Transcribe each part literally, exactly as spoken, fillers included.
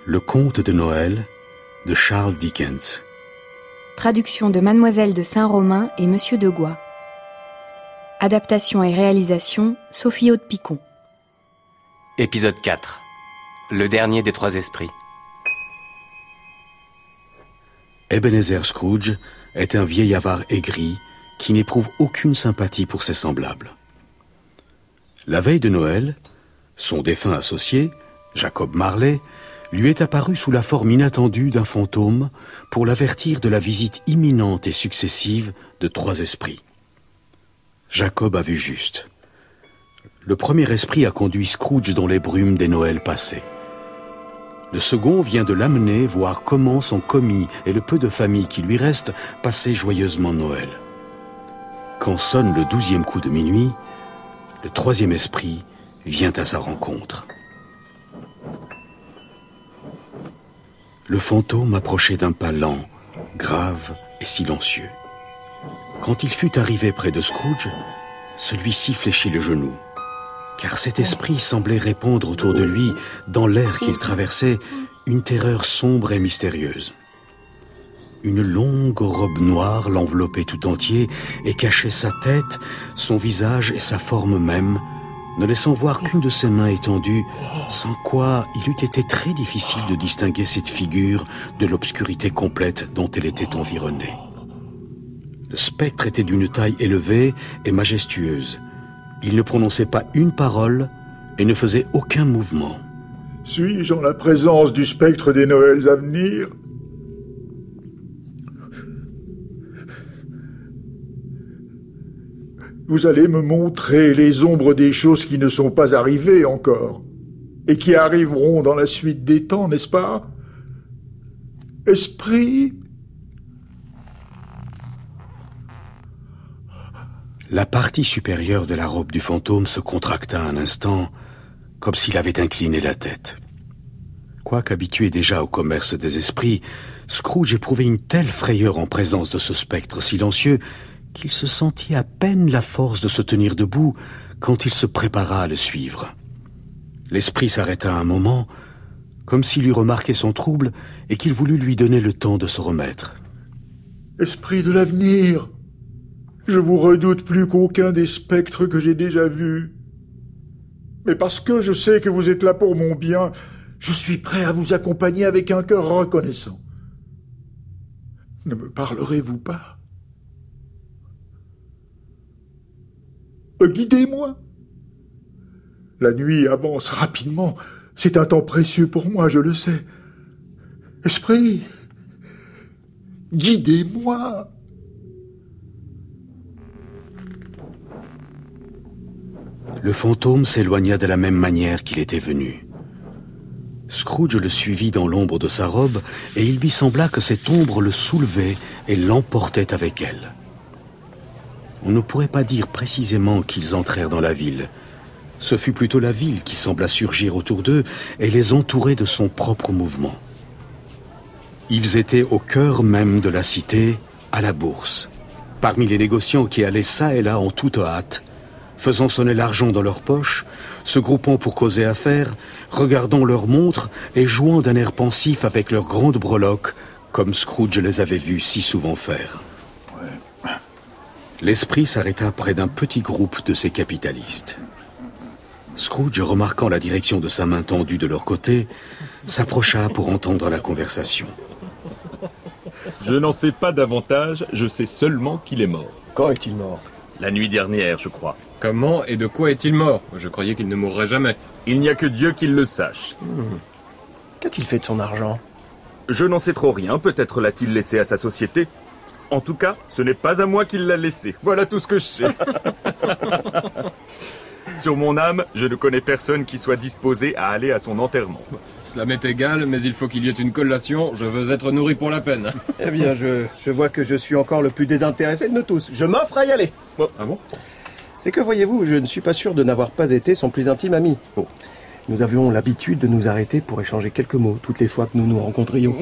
Le conte de Noël de Charles Dickens. Traduction de Mademoiselle de Saint-Romain et Monsieur de Gois. Adaptation et réalisation, Sophie Aude-Picon. Épisode quatre. Le dernier des trois esprits. Ebenezer Scrooge est un vieil avare aigri qui n'éprouve aucune sympathie pour ses semblables. La veille de Noël, son défunt associé, Jacob Marley, lui est apparu sous la forme inattendue d'un fantôme pour l'avertir de la visite imminente et successive de trois esprits. Jacob a vu juste. Le premier esprit a conduit Scrooge dans les brumes des Noëls passés. Le second vient de l'amener voir comment son commis et le peu de famille qui lui reste passaient joyeusement Noël. Quand sonne le douzième coup de minuit, le troisième esprit vient à sa rencontre. Le fantôme approchait d'un pas lent, grave et silencieux. Quand il fut arrivé près de Scrooge, celui-ci fléchit le genou, car cet esprit semblait répandre autour de lui, dans l'air qu'il traversait, une terreur sombre et mystérieuse. Une longue robe noire l'enveloppait tout entier et cachait sa tête, son visage et sa forme même, ne laissant voir qu'une de ses mains étendues, sans quoi il eût été très difficile de distinguer cette figure de l'obscurité complète dont elle était environnée. Le spectre était d'une taille élevée et majestueuse. Il ne prononçait pas une parole et ne faisait aucun mouvement. « Suis-je en la présence du spectre des Noëls à venir ? Vous allez me montrer les ombres des choses qui ne sont pas arrivées encore, et qui arriveront dans la suite des temps, n'est-ce pas ? Esprit ?» La partie supérieure de la robe du fantôme se contracta un instant, comme s'il avait incliné la tête. Quoique habitué déjà au commerce des esprits, Scrooge éprouvait une telle frayeur en présence de ce spectre silencieux qu'il se sentit à peine la force de se tenir debout quand il se prépara à le suivre. L'esprit s'arrêta un moment, comme s'il eût remarqué son trouble et qu'il voulut lui donner le temps de se remettre. « Esprit de l'avenir, je vous redoute plus qu'aucun des spectres que j'ai déjà vus. Mais parce que je sais que vous êtes là pour mon bien, je suis prêt à vous accompagner avec un cœur reconnaissant. Ne me parlerez-vous pas ? Guidez-moi. La nuit avance rapidement. C'est un temps précieux pour moi, je le sais. Esprit, guidez-moi. » Le fantôme s'éloigna de la même manière qu'il était venu. Scrooge le suivit dans l'ombre de sa robe et il lui sembla que cette ombre le soulevait et l'emportait avec elle. On ne pourrait pas dire précisément qu'ils entrèrent dans la ville. Ce fut plutôt la ville qui sembla surgir autour d'eux et les entourer de son propre mouvement. Ils étaient au cœur même de la cité, à la bourse, parmi les négociants qui allaient çà et là en toute hâte, faisant sonner l'argent dans leurs poches, se groupant pour causer affaires, regardant leurs montres et jouant d'un air pensif avec leurs grandes breloques, comme Scrooge les avait vus si souvent faire. L'esprit s'arrêta près d'un petit groupe de ces capitalistes. Scrooge, remarquant la direction de sa main tendue de leur côté, s'approcha pour entendre la conversation. Je n'en sais pas davantage, je sais seulement qu'il est mort. Quand est-il mort ? La nuit dernière, je crois. Comment et de quoi est-il mort ? Je croyais qu'il ne mourrait jamais. Il n'y a que Dieu qui le sache. Hmm. Qu'a-t-il fait de son argent ? Je n'en sais trop rien, peut-être l'a-t-il laissé à sa société. En tout cas, ce n'est pas à moi qu'il l'a laissé. Voilà tout ce que je sais. Sur mon âme, je ne connais personne qui soit disposé à aller à son enterrement. Cela m'est égal, mais il faut qu'il y ait une collation. Je veux être nourri pour la peine. Eh bien, je, je vois que je suis encore le plus désintéressé de nous tous. Je m'offre à y aller. Oh. Ah bon ? C'est que, voyez-vous, je ne suis pas sûr de n'avoir pas été son plus intime ami. Oh. Nous avions l'habitude de nous arrêter pour échanger quelques mots toutes les fois que nous nous rencontrions.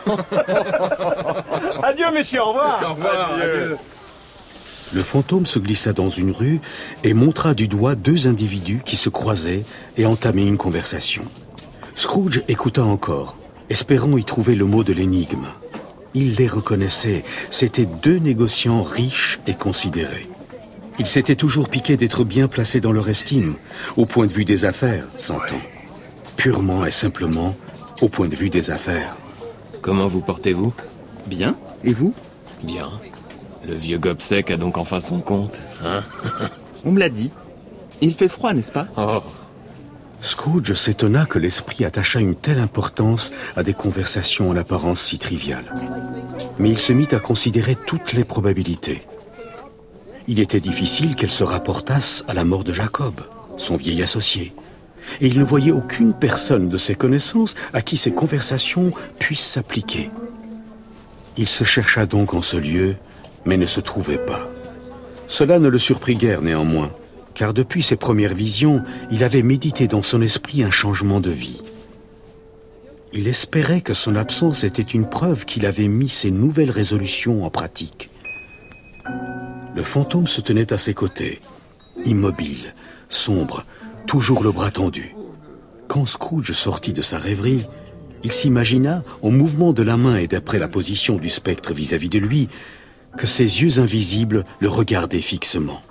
Adieu, messieurs, au revoir. Au revoir, adieu. adieu. Le fantôme se glissa dans une rue et montra du doigt deux individus qui se croisaient et entamaient une conversation. Scrooge écouta encore, espérant y trouver le mot de l'énigme. Il les reconnaissait, c'étaient deux négociants riches et considérés. Ils s'étaient toujours piqués d'être bien placés dans leur estime, au point de vue des affaires, s'entend. Purement et simplement, au point de vue des affaires. Comment vous portez-vous? Bien. Et vous? Bien. Le vieux Gobseck a donc enfin son compte, hein? On me l'a dit. Il fait froid, n'est-ce pas? Oh. Scrooge s'étonna que l'esprit attachât une telle importance à des conversations en apparence si triviales. Mais il se mit à considérer toutes les probabilités. Il était difficile qu'elles se rapportassent à la mort de Jacob, son vieil associé. Et il ne voyait aucune personne de ses connaissances à qui ces conversations puissent s'appliquer. Il se chercha donc en ce lieu, mais ne se trouvait pas. Cela ne le surprit guère néanmoins, car depuis ses premières visions, il avait médité dans son esprit un changement de vie. Il espérait que son absence était une preuve qu'il avait mis ses nouvelles résolutions en pratique. Le fantôme se tenait à ses côtés, immobile, sombre, toujours le bras tendu. Quand Scrooge sortit de sa rêverie, il s'imagina, au mouvement de la main et d'après la position du spectre vis-à-vis de lui, que ses yeux invisibles le regardaient fixement.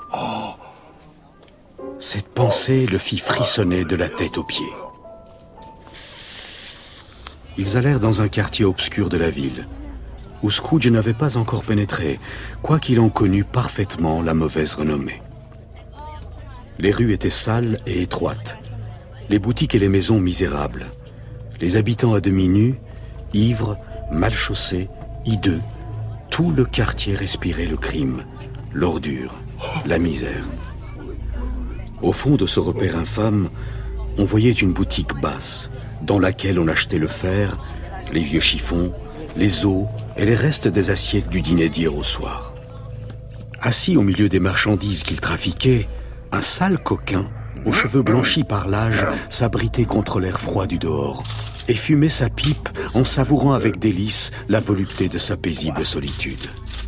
Cette pensée le fit frissonner de la tête aux pieds. Ils allèrent dans un quartier obscur de la ville, où Scrooge n'avait pas encore pénétré, quoiqu'il en connût parfaitement la mauvaise renommée. Les rues étaient sales et étroites, les boutiques et les maisons misérables, les habitants à demi nus, ivres, mal chaussés, hideux. Tout le quartier respirait le crime, l'ordure, la misère. Au fond de ce repère infâme, on voyait une boutique basse, dans laquelle on achetait le fer, les vieux chiffons, les os et les restes des assiettes du dîner d'hier au soir. Assis au milieu des marchandises qu'il trafiquait, un sale coquin, aux cheveux blanchis par l'âge, s'abritait contre l'air froid du dehors et fumait sa pipe en savourant avec délice la volupté de sa paisible solitude.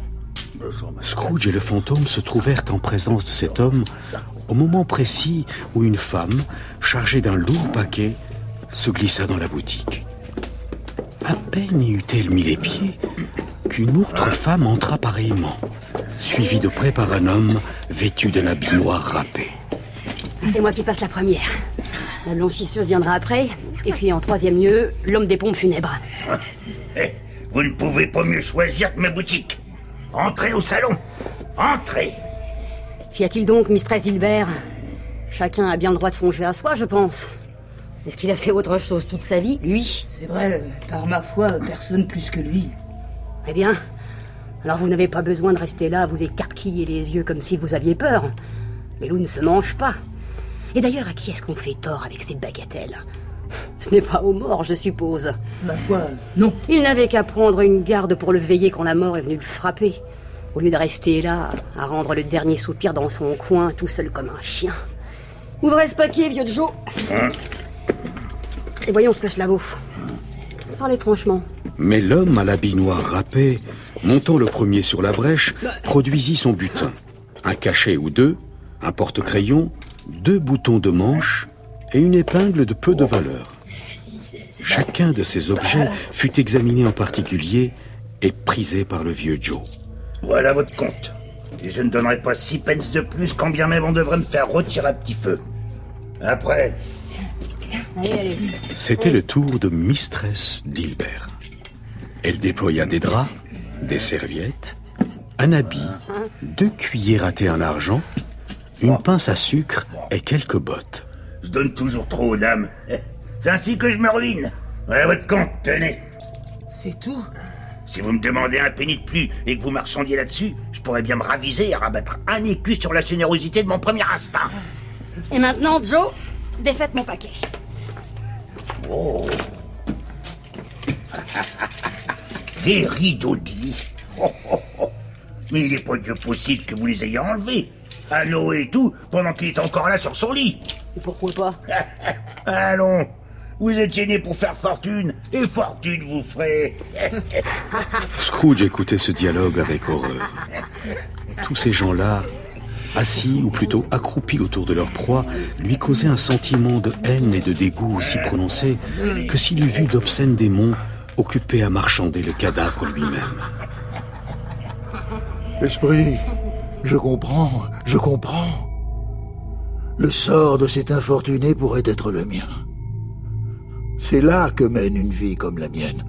Scrooge et le fantôme se trouvèrent en présence de cet homme au moment précis où une femme, chargée d'un lourd paquet, se glissa dans la boutique. À peine y eut-elle mis les pieds qu'une autre femme entra pareillement, suivie de près par un homme vêtu d'un habit noir râpé. C'est moi qui passe la première. La blanchisseuse viendra après, et puis en troisième lieu, l'homme des pompes funèbres. Eh, vous ne pouvez pas mieux choisir que ma boutique. Entrez au salon. Entrez. Qu'y a-t-il donc, mistress Hilbert? Chacun a bien le droit de songer à soi, je pense. Est-ce qu'il a fait autre chose toute sa vie, lui? C'est vrai, par ma foi, personne plus que lui. Eh bien, alors vous n'avez pas besoin de rester là à vous écarquiller les yeux comme si vous aviez peur. Les loups ne se mangent pas. Et d'ailleurs, à qui est-ce qu'on fait tort avec ces bagatelles? Ce n'est pas aux morts, je suppose. Ma foi, non. Il n'avait qu'à prendre une garde pour le veiller quand la mort est venue le frapper, au lieu de rester là, à rendre le dernier soupir dans son coin, tout seul comme un chien. Ouvrez ce paquet, vieux Joe. Hein? Et voyons ce que cela vaut. Parlez franchement. Mais l'homme à l'habit noir râpé, montant le premier sur la brèche, produisit son butin. Un cachet ou deux, un porte-crayon, deux boutons de manche et une épingle de peu de valeur. Chacun de ces objets fut examiné en particulier et prisé par le vieux Joe. Voilà votre compte. Et je ne donnerai pas six pence de plus quand bien même on devrait me faire retirer à petit feu. Après... Allez, allez. C'était le tour de mistress Dilbert. Elle déploya des draps, des serviettes, un habit, deux cuillères à thé en argent, une pince à sucre et quelques bottes. Je donne toujours trop aux dames. C'est ainsi que je me ruine. Voilà votre compte, tenez. C'est tout? Si vous me demandez un penny de plus et que vous marchandiez là-dessus, je pourrais bien me raviser et rabattre un écu sur la générosité de mon premier instinct. Et maintenant, Joe, défaites mon paquet. Oh. Des rideaux de lit. Oh, oh, oh. Mais il n'est pas Dieu possible que vous les ayez enlevés. À Noé et tout, pendant qu'il est encore là sur son lit. Et pourquoi pas? Allons, vous étiez né pour faire fortune, et fortune vous ferez. Scrooge écoutait ce dialogue avec horreur. Tous ces gens-là, assis ou plutôt accroupis autour de leur proie, lui causaient un sentiment de haine et de dégoût aussi prononcé que s'il eût vu d'obscènes démons occupés à marchander le cadavre lui-même. Esprit, je comprends, je comprends. Le sort de cet infortuné pourrait être le mien. C'est là que mène une vie comme la mienne.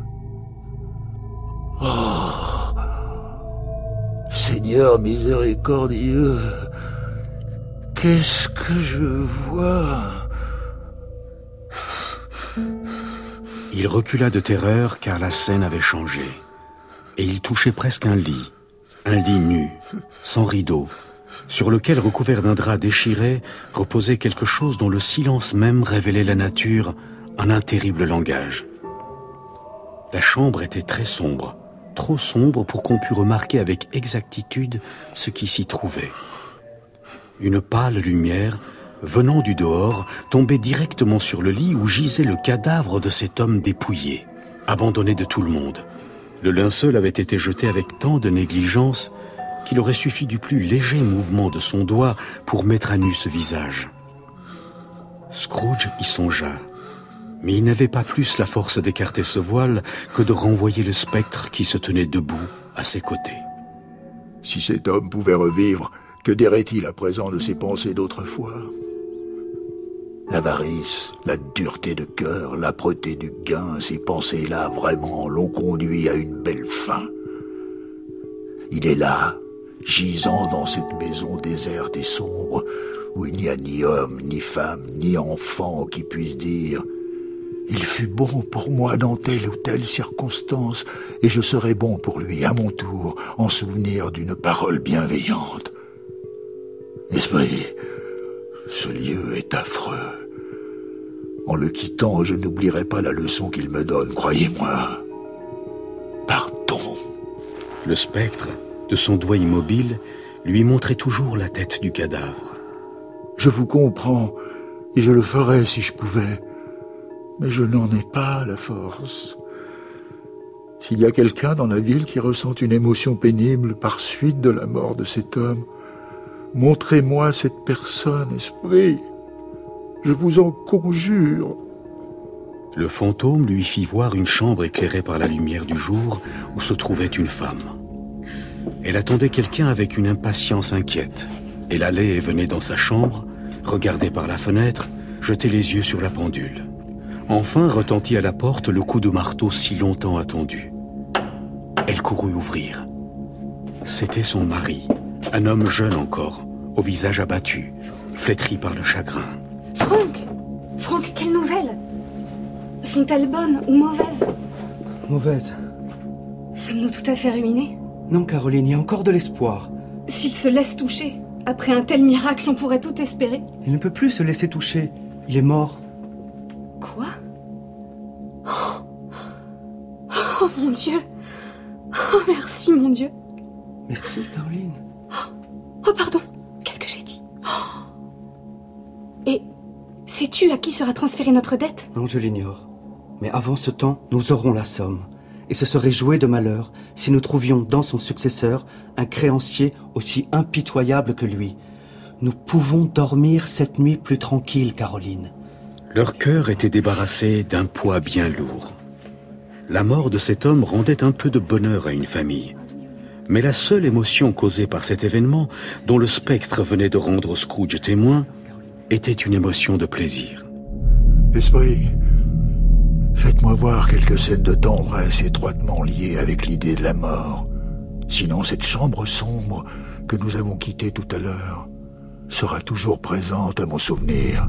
Oh, Seigneur miséricordieux, qu'est-ce que je vois? Il recula de terreur car la scène avait changé. Et il touchait presque un lit, un lit nu, sans rideau, sur lequel, recouvert d'un drap déchiré, reposait quelque chose dont le silence même révélait la nature en un terrible langage. La chambre était très sombre, trop sombre pour qu'on pût remarquer avec exactitude ce qui s'y trouvait. Une pâle lumière, venant du dehors, tombait directement sur le lit où gisait le cadavre de cet homme dépouillé, abandonné de tout le monde. Le linceul avait été jeté avec tant de négligence qu'il aurait suffi du plus léger mouvement de son doigt pour mettre à nu ce visage. Scrooge y songea, mais il n'avait pas plus la force d'écarter ce voile que de renvoyer le spectre qui se tenait debout à ses côtés. Si cet homme pouvait revivre, que dirait-il à présent de ses pensées d'autrefois? L'avarice, la dureté de cœur, l'âpreté du gain, ces pensées-là vraiment l'ont conduit à une belle fin. Il est là, gisant dans cette maison déserte et sombre, où il n'y a ni homme, ni femme, ni enfant qui puisse dire « Il fut bon pour moi dans telle ou telle circonstance, et je serai bon pour lui à mon tour, en souvenir d'une parole bienveillante. » Esprit, ce lieu est affreux. En le quittant, je n'oublierai pas la leçon qu'il me donne, croyez-moi. Partons. Le spectre, de son doigt immobile, lui montrait toujours la tête du cadavre. Je vous comprends, et je le ferais si je pouvais, mais je n'en ai pas la force. S'il y a quelqu'un dans la ville qui ressent une émotion pénible par suite de la mort de cet homme, montrez-moi cette personne, esprit. Je vous en conjure. Le fantôme lui fit voir une chambre éclairée par la lumière du jour où se trouvait une femme. Elle attendait quelqu'un avec une impatience inquiète. Elle allait et venait dans sa chambre, regardait par la fenêtre, jetait les yeux sur la pendule. Enfin retentit à la porte le coup de marteau si longtemps attendu. Elle courut ouvrir. C'était son mari, un homme jeune encore, au visage abattu, flétri par le chagrin. Franck! Franck, quelle nouvelle? Sont-elles bonnes ou mauvaises? Mauvaises. Sommes-nous tout à fait ruinés? Non, Caroline, il y a encore de l'espoir. S'il se laisse toucher, après un tel miracle, on pourrait tout espérer. Il ne peut plus se laisser toucher. Il est mort. Quoi? Oh, oh mon Dieu! Oh, merci, mon Dieu! Merci, Caroline. Oh, pardon, qu'est-ce que j'ai dit? Oh. Et sais-tu à qui sera transférée notre dette? Non, je l'ignore. Mais avant ce temps, nous aurons la somme. Et ce serait jouer de malheur si nous trouvions dans son successeur un créancier aussi impitoyable que lui. Nous pouvons dormir cette nuit plus tranquille, Caroline. Leur cœur était débarrassé d'un poids bien lourd. La mort de cet homme rendait un peu de bonheur à une famille. Mais la seule émotion causée par cet événement, dont le spectre venait de rendre Scrooge témoin, était une émotion de plaisir. Esprit, faites-moi voir quelques scènes de tendresse étroitement liées avec l'idée de la mort. Sinon, cette chambre sombre que nous avons quittée tout à l'heure sera toujours présente à mon souvenir.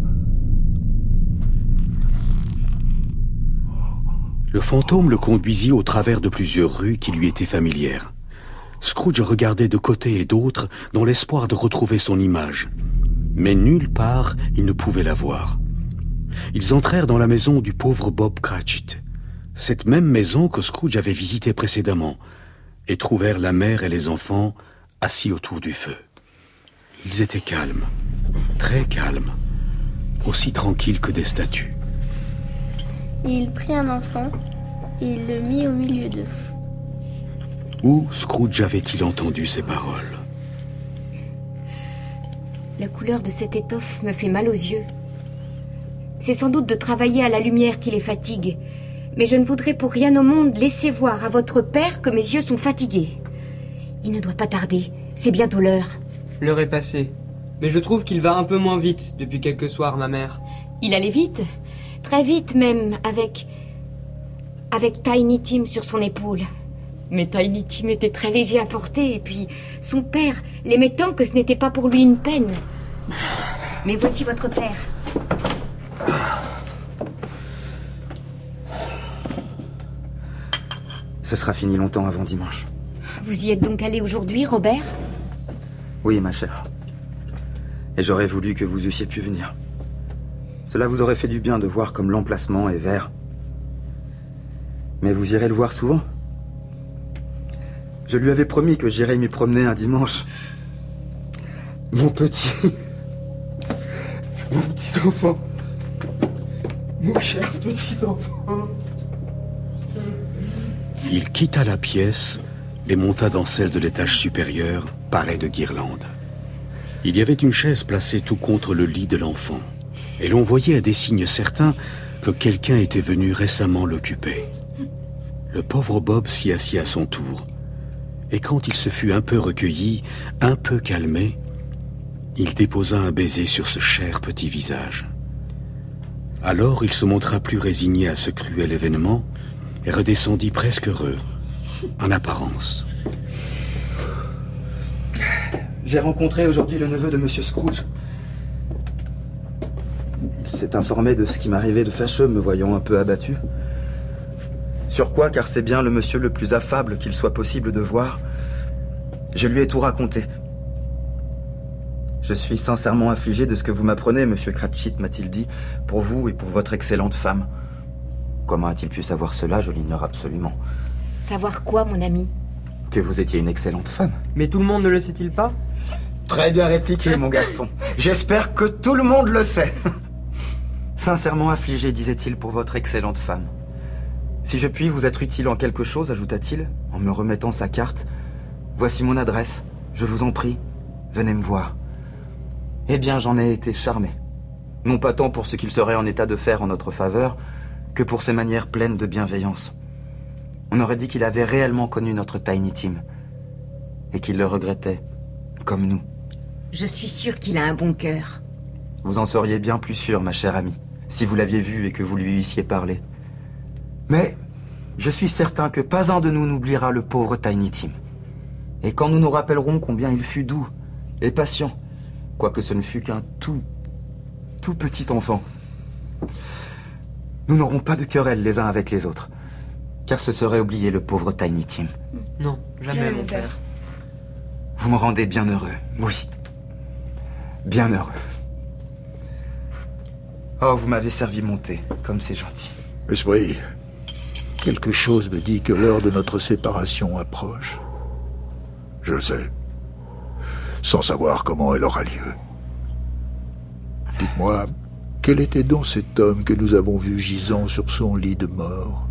Le fantôme le conduisit au travers de plusieurs rues qui lui étaient familières. Scrooge regardait de côté et d'autre dans l'espoir de retrouver son image. Mais nulle part il ne pouvait la voir. Ils entrèrent dans la maison du pauvre Bob Cratchit, cette même maison que Scrooge avait visitée précédemment, et trouvèrent la mère et les enfants assis autour du feu. Ils étaient calmes, très calmes, aussi tranquilles que des statues. Il prit un enfant et il le mit au milieu d'eux. Où Scrooge avait-il entendu ces paroles? La couleur de cette étoffe me fait mal aux yeux. C'est sans doute de travailler à la lumière qui les fatigue. Mais je ne voudrais pour rien au monde laisser voir à votre père que mes yeux sont fatigués. Il ne doit pas tarder. C'est bientôt l'heure. L'heure est passée. Mais je trouve qu'il va un peu moins vite depuis quelques soirs, ma mère. Il allait vite. Très vite même, avec... avec Tiny Tim sur son épaule. Mais Tiny Tim était très léger à porter, et puis son père l'aimait tant que ce n'était pas pour lui une peine. Mais voici votre père. Ce sera fini longtemps avant dimanche. Vous y êtes donc allé aujourd'hui, Robert? Oui, ma chère. Et j'aurais voulu que vous eussiez pu venir. Cela vous aurait fait du bien de voir comme l'emplacement est vert. Mais vous irez le voir souvent. Je lui avais promis que j'irais m'y promener un dimanche. Mon petit... Mon petit enfant. Mon cher petit enfant. Il quitta la pièce et monta dans celle de l'étage supérieur, parée de guirlandes. Il y avait une chaise placée tout contre le lit de l'enfant, et l'on voyait à des signes certains que quelqu'un était venu récemment l'occuper. Le pauvre Bob s'y assit à son tour, et quand il se fut un peu recueilli, un peu calmé, il déposa un baiser sur ce cher petit visage. Alors il se montra plus résigné à ce cruel événement, et redescendit presque heureux, en apparence. J'ai rencontré aujourd'hui le neveu de Monsieur Scrooge. Il s'est informé de ce qui m'arrivait de fâcheux, me voyant un peu abattu. Sur quoi, car c'est bien le monsieur le plus affable qu'il soit possible de voir, je lui ai tout raconté. Je suis sincèrement affligé de ce que vous m'apprenez, Monsieur Cratchit, m'a-t-il dit, pour vous et pour votre excellente femme. Comment a-t-il pu savoir cela? Je l'ignore absolument. Savoir quoi, mon ami? Que vous étiez une excellente femme. Mais tout le monde ne le sait-il pas? Très bien répliqué, mon garçon. J'espère que tout le monde le sait. Sincèrement affligé, disait-il, pour votre excellente femme. Si je puis vous être utile en quelque chose, ajouta-t-il, en me remettant sa carte, voici mon adresse. Je vous en prie, venez me voir. Eh bien, j'en ai été charmé. Non pas tant pour ce qu'il serait en état de faire en notre faveur, que pour ses manières pleines de bienveillance. On aurait dit qu'il avait réellement connu notre Tiny Tim, et qu'il le regrettait, comme nous. Je suis sûre qu'il a un bon cœur. Vous en seriez bien plus sûre, ma chère amie, si vous l'aviez vu et que vous lui eussiez parlé. Mais je suis certain que pas un de nous n'oubliera le pauvre Tiny Tim. Et quand nous nous rappellerons combien il fut doux et patient, quoique ce ne fût qu'un tout, tout petit enfant, nous n'aurons pas de querelle les uns avec les autres, car ce serait oublier le pauvre Tiny Tim. Non, jamais, jamais mon père. Vous me rendez bien heureux, oui. Bien heureux. Oh, vous m'avez servi mon thé, comme c'est gentil. Esprit, quelque chose me dit que l'heure de notre séparation approche. Je le sais, sans savoir comment elle aura lieu. Dites-moi, quel était donc cet homme que nous avons vu gisant sur son lit de mort?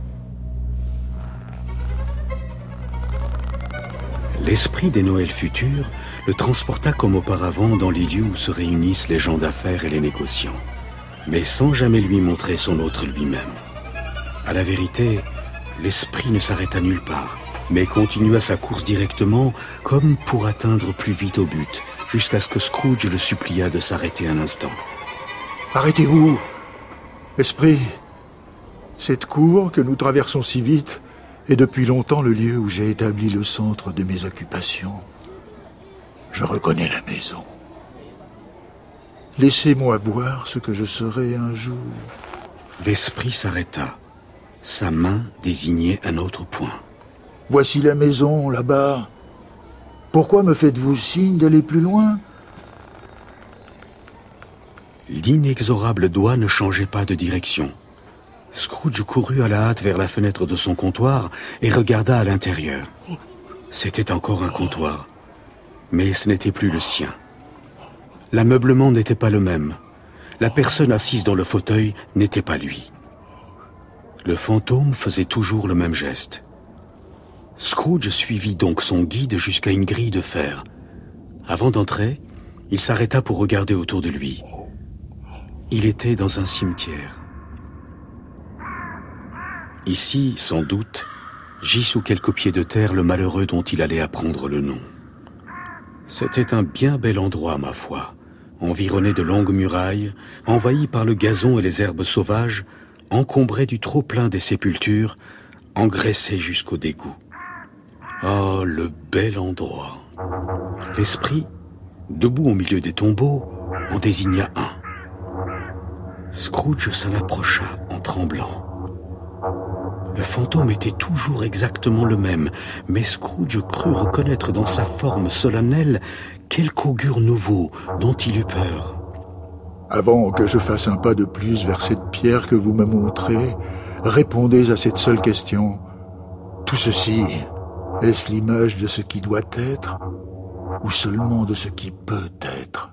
L'esprit des Noëls futurs le transporta comme auparavant dans les lieux où se réunissent les gens d'affaires et les négociants, mais sans jamais lui montrer son autre lui-même. À la vérité, l'esprit ne s'arrêta nulle part, mais continua sa course directement, comme pour atteindre plus vite au but, jusqu'à ce que Scrooge le supplia de s'arrêter un instant. Arrêtez-vous, esprit. Cette cour que nous traversons si vite est depuis longtemps le lieu où j'ai établi le centre de mes occupations. Je reconnais la maison. Laissez-moi voir ce que je serai un jour. L'esprit s'arrêta. Sa main désignait un autre point. Voici la maison, là-bas. Pourquoi me faites-vous signe d'aller plus loin? L'inexorable doigt ne changeait pas de direction. Scrooge courut à la hâte vers la fenêtre de son comptoir et regarda à l'intérieur. C'était encore un comptoir, mais ce n'était plus le sien. L'ameublement n'était pas le même. La personne assise dans le fauteuil n'était pas lui. Le fantôme faisait toujours le même geste. Scrooge suivit donc son guide jusqu'à une grille de fer. Avant d'entrer, Il s'arrêta pour regarder autour de lui. Il était dans un cimetière. Ici, sans doute, gît sous quelques pieds de terre le malheureux dont il allait apprendre le nom. C'était un bien bel endroit, ma foi, environné de longues murailles, envahi par le gazon et les herbes sauvages, encombré du trop-plein des sépultures, engraissé jusqu'au dégoût. Oh, le bel endroit! L'esprit, debout au milieu des tombeaux, en désigna un. Scrooge s'en approcha en tremblant. Le fantôme était toujours exactement le même, mais Scrooge crut reconnaître dans sa forme solennelle quelque augure nouveau dont il eut peur. Avant que je fasse un pas de plus vers cette pierre que vous me montrez, répondez à cette seule question. Tout ceci, est-ce l'image de ce qui doit être, ou seulement de ce qui peut être?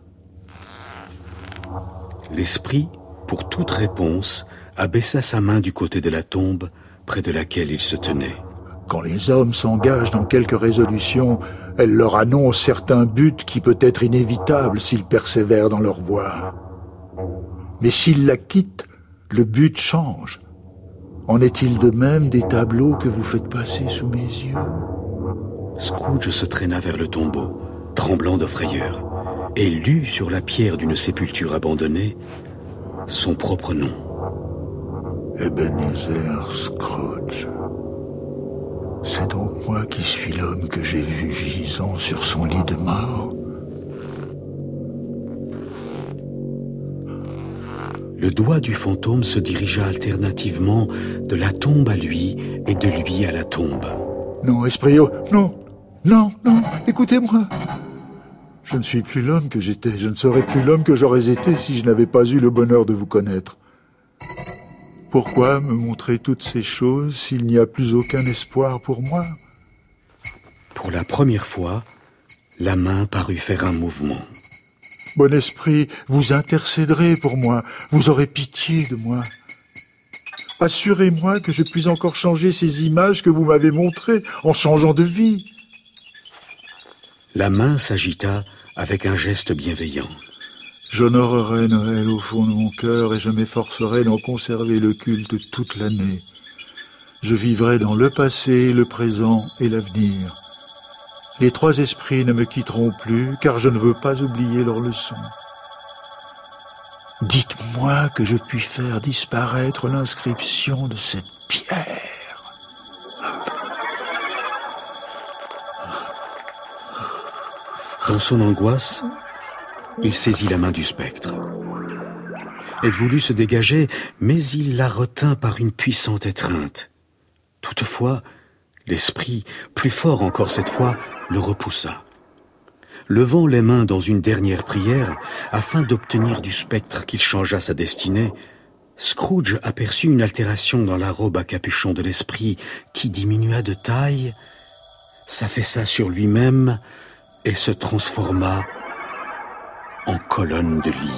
L'esprit, pour toute réponse, abaissa sa main du côté de la tombe près de laquelle il se tenait. Quand les hommes s'engagent dans quelque résolution, elle leur annonce certains buts qui peut être inévitables s'ils persévèrent dans leur voie. Mais s'ils la quittent, le but change. En est-il de même des tableaux que vous faites passer sous mes yeux? Scrooge se traîna vers le tombeau, tremblant de frayeur, et lut sur la pierre d'une sépulture abandonnée son propre nom. Ebenezer Scrooge. C'est donc moi qui suis l'homme que j'ai vu gisant sur son lit de mort. Le doigt du fantôme se dirigea alternativement de la tombe à lui et de lui à la tombe. Non, esprit, oh, non, non, non, écoutez-moi. Je ne suis plus l'homme que j'étais, je ne serais plus l'homme que j'aurais été si je n'avais pas eu le bonheur de vous connaître. Pourquoi me montrer toutes ces choses s'il n'y a plus aucun espoir pour moi? Pour la première fois, la main parut faire un mouvement. Bon esprit, vous intercéderez pour moi, vous aurez pitié de moi. Assurez-moi que je puis encore changer ces images que vous m'avez montrées en changeant de vie. La main s'agita avec un geste bienveillant. J'honorerai Noël au fond de mon cœur et je m'efforcerai d'en conserver le culte toute l'année. Je vivrai dans le passé, le présent et l'avenir. Les trois esprits ne me quitteront plus, car je ne veux pas oublier leurs leçons. Dites-moi que je puis faire disparaître l'inscription de cette pierre. Dans son angoisse, il saisit la main du spectre. Elle voulut se dégager, mais il la retint par une puissante étreinte. Toutefois, l'esprit, plus fort encore cette fois, le repoussa. Levant les mains dans une dernière prière, afin d'obtenir du spectre qu'il changeât sa destinée, Scrooge aperçut une altération dans la robe à capuchon de l'esprit qui diminua de taille, s'affaissa sur lui-même et se transforma en colonne de lit.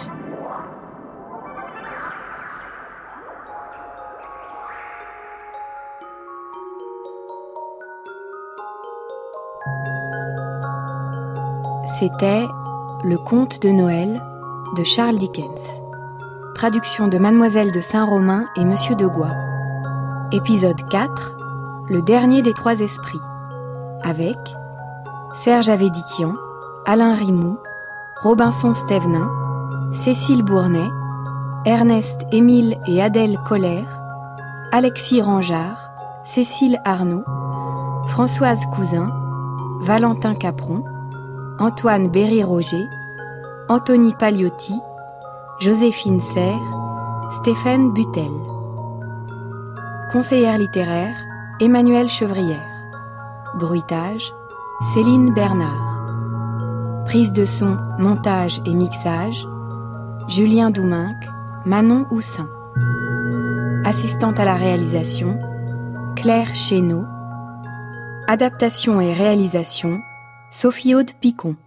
C'était Le Conte de Noël de Charles Dickens. Traduction de Mademoiselle de Saint-Romain et Monsieur de Gois. Épisode quatre, Le dernier des trois esprits. Avec Serge Avédikian, Alain Rimoux, Robinson Stévenin, Cécile Bournet, Ernest Émile et Adèle Colère, Alexis Rangeard, Cécile Arnaud, Françoise Cousin, Valentin Capron, Antoine Berry-Roger, Anthony Pagliotti, Joséphine Serre, Stéphane Butel. Conseillère littéraire, Emmanuelle Chevrière. Bruitage, Céline Bernard. Prise de son, montage et mixage, Julien Douminc, Manon Houssin. Assistante à la réalisation, Claire Chénaud. Adaptation et réalisation, Sophie-Aude Picon.